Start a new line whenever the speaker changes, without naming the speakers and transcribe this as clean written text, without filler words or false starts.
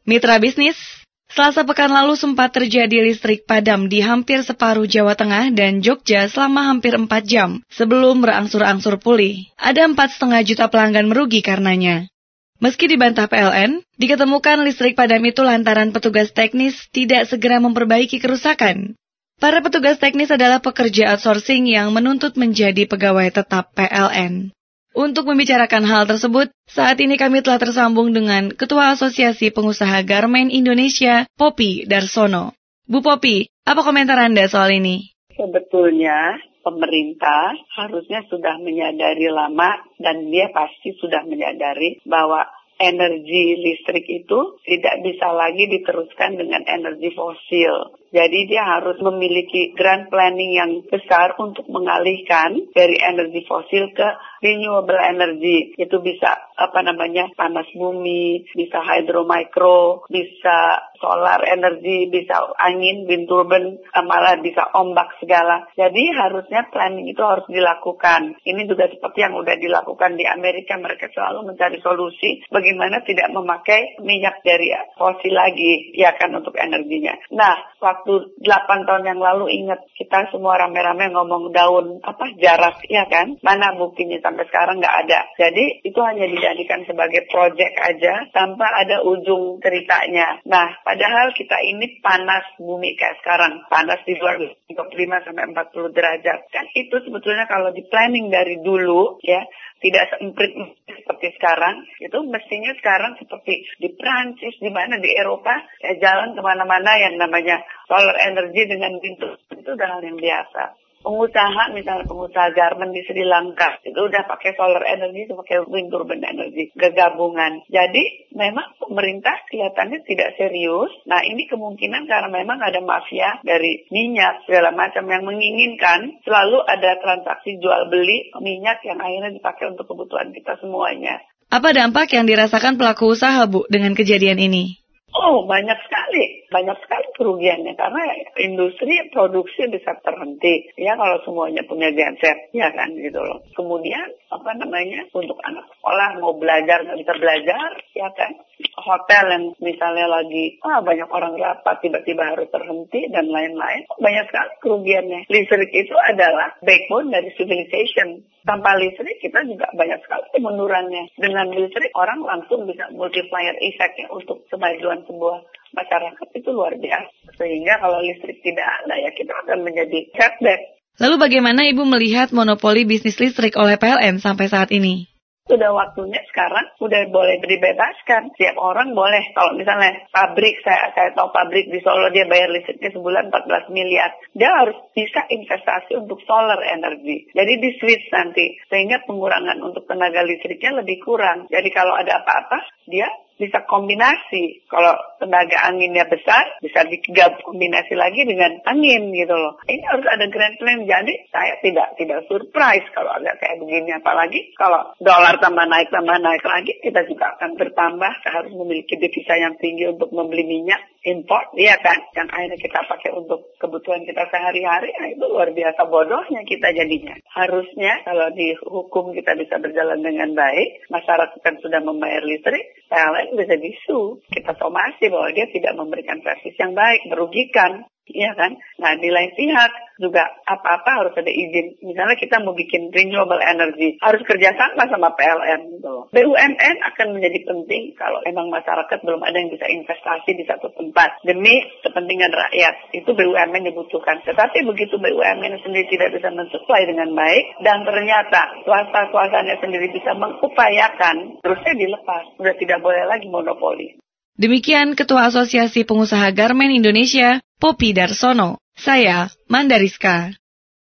Mitra bisnis, Selasa pekan lalu sempat terjadi listrik padam di hampir separuh Jawa Tengah dan Jogja selama hampir 4 jam sebelum berangsur-angsur pulih. Ada 4,5 juta pelanggan merugi karenanya. Meski dibantah PLN, diketemukan listrik padam itu lantaran petugas teknis tidak segera memperbaiki kerusakan. Para petugas teknis adalah pekerja outsourcing yang menuntut menjadi pegawai tetap PLN. Untuk membicarakan hal tersebut, saat ini kami telah tersambung dengan Ketua Asosiasi Pengusaha Garmen Indonesia, Poppy Darsono. Bu Poppy, apa komentar Anda soal ini?
Sebetulnya pemerintah harusnya sudah menyadari lama dan dia pasti sudah menyadari bahwa energi listrik itu tidak bisa lagi diteruskan dengan energi fosil. Jadi dia harus memiliki grand planning yang besar untuk mengalihkan dari energi fosil ke renewable energy. Itu bisa panas bumi, bisa hydromicro, bisa solar energy, bisa angin, wind turbine, malah bisa ombak segala. Jadi harusnya planning itu harus dilakukan. Ini juga seperti yang sudah dilakukan di Amerika, mereka selalu mencari solusi bagaimana tidak memakai minyak dari fosil lagi, ya kan, untuk energinya. Nah, waktu 8 tahun yang lalu ingat kita semua rame-rame ngomong daun jarak, ya kan? Mana buktinya sampai sekarang nggak ada. Jadi itu hanya dijadikan sebagai project aja tanpa ada ujung ceritanya. Nah, padahal kita ini panas bumi kayak sekarang, panas di luar 35 sampai 40 derajat. Kan itu sebetulnya kalau di planning dari dulu ya, tidak semprit seperti sekarang, itu mestinya sekarang seperti di Prancis, di mana di Eropa, ya jalan kemana-mana yang namanya solar energy dengan pintu, itu udah hal yang biasa. Pengusaha, misalnya pengusaha garmen di Sri Lanka, itu udah pakai solar energy, itu pakai wind turbine energy, kegabungan. Jadi memang pemerintah kelihatannya tidak serius. Nah ini kemungkinan karena memang ada mafia dari minyak segala macam yang menginginkan selalu ada transaksi jual beli minyak yang akhirnya dipakai untuk kebutuhan kita semuanya.
Apa dampak yang dirasakan pelaku usaha, Bu, dengan kejadian ini?
Oh, banyak sekali kerugiannya karena industri produksi bisa terhenti ya kalau semuanya punya genset ya kan gitu loh. Kemudian untuk anak sekolah mau belajar nggak bisa belajar ya kan. Hotel yang misalnya lagi banyak orang rapat tiba-tiba harus terhenti dan lain-lain. Banyak sekali kerugiannya. Listrik itu adalah backbone dari civilization. Tanpa listrik kita juga banyak sekali kemundurannya. Dengan listrik orang langsung bisa multiplier effect-nya untuk kemajuan sebuah masyarakat itu luar biasa. Sehingga kalau listrik tidak ada ya kita akan menjadi setback.
Lalu bagaimana Ibu melihat monopoli bisnis listrik oleh PLN sampai saat ini?
Sudah waktunya sekarang udah boleh dibebaskan. Setiap orang boleh. Kalau misalnya pabrik, saya tahu pabrik di Solo dia bayar listriknya sebulan 14 miliar. Dia harus bisa investasi untuk solar energy. Jadi di switch nanti. Sehingga pengurangan untuk tenaga listriknya lebih kurang. Jadi kalau ada apa-apa, dia bisa kombinasi. Kalau tenaga anginnya besar, bisa kombinasi lagi dengan angin gitu loh. Ini harus ada grand plan. Jadi saya tidak surprise kalau ada kayak begini. Apalagi kalau dolar tambah naik lagi, kita juga akan bertambah. Kita harus memiliki devisa yang tinggi untuk membeli minyak import, iya kan? Yang akhirnya kita pakai untuk kebutuhan kita sehari-hari. Nah, itu luar biasa bodohnya kita jadinya. Harusnya kalau di hukum kita bisa berjalan dengan baik, masyarakat kan sudah membayar listrik, PLN bisa disu. Kita somasi bahwa dia tidak memberikan servis yang baik, merugikan. Iya kan? Nah, di lain pihak juga apa-apa harus ada izin. Misalnya kita mau bikin renewable energy, harus kerjasama sama PLN gitu. BUMN akan menjadi penting kalau emang masyarakat belum ada yang bisa investasi di satu tempat demi kepentingan rakyat. Itu BUMN dibutuhkan. Tetapi begitu BUMN sendiri tidak bisa mensuplai dengan baik dan ternyata swastanya sendiri bisa mengupayakan, terusnya dilepas. Sudah tidak boleh lagi monopoli.
Demikian Ketua Asosiasi Pengusaha Garmen Indonesia, Poppy Darsono. Saya, Mandariska.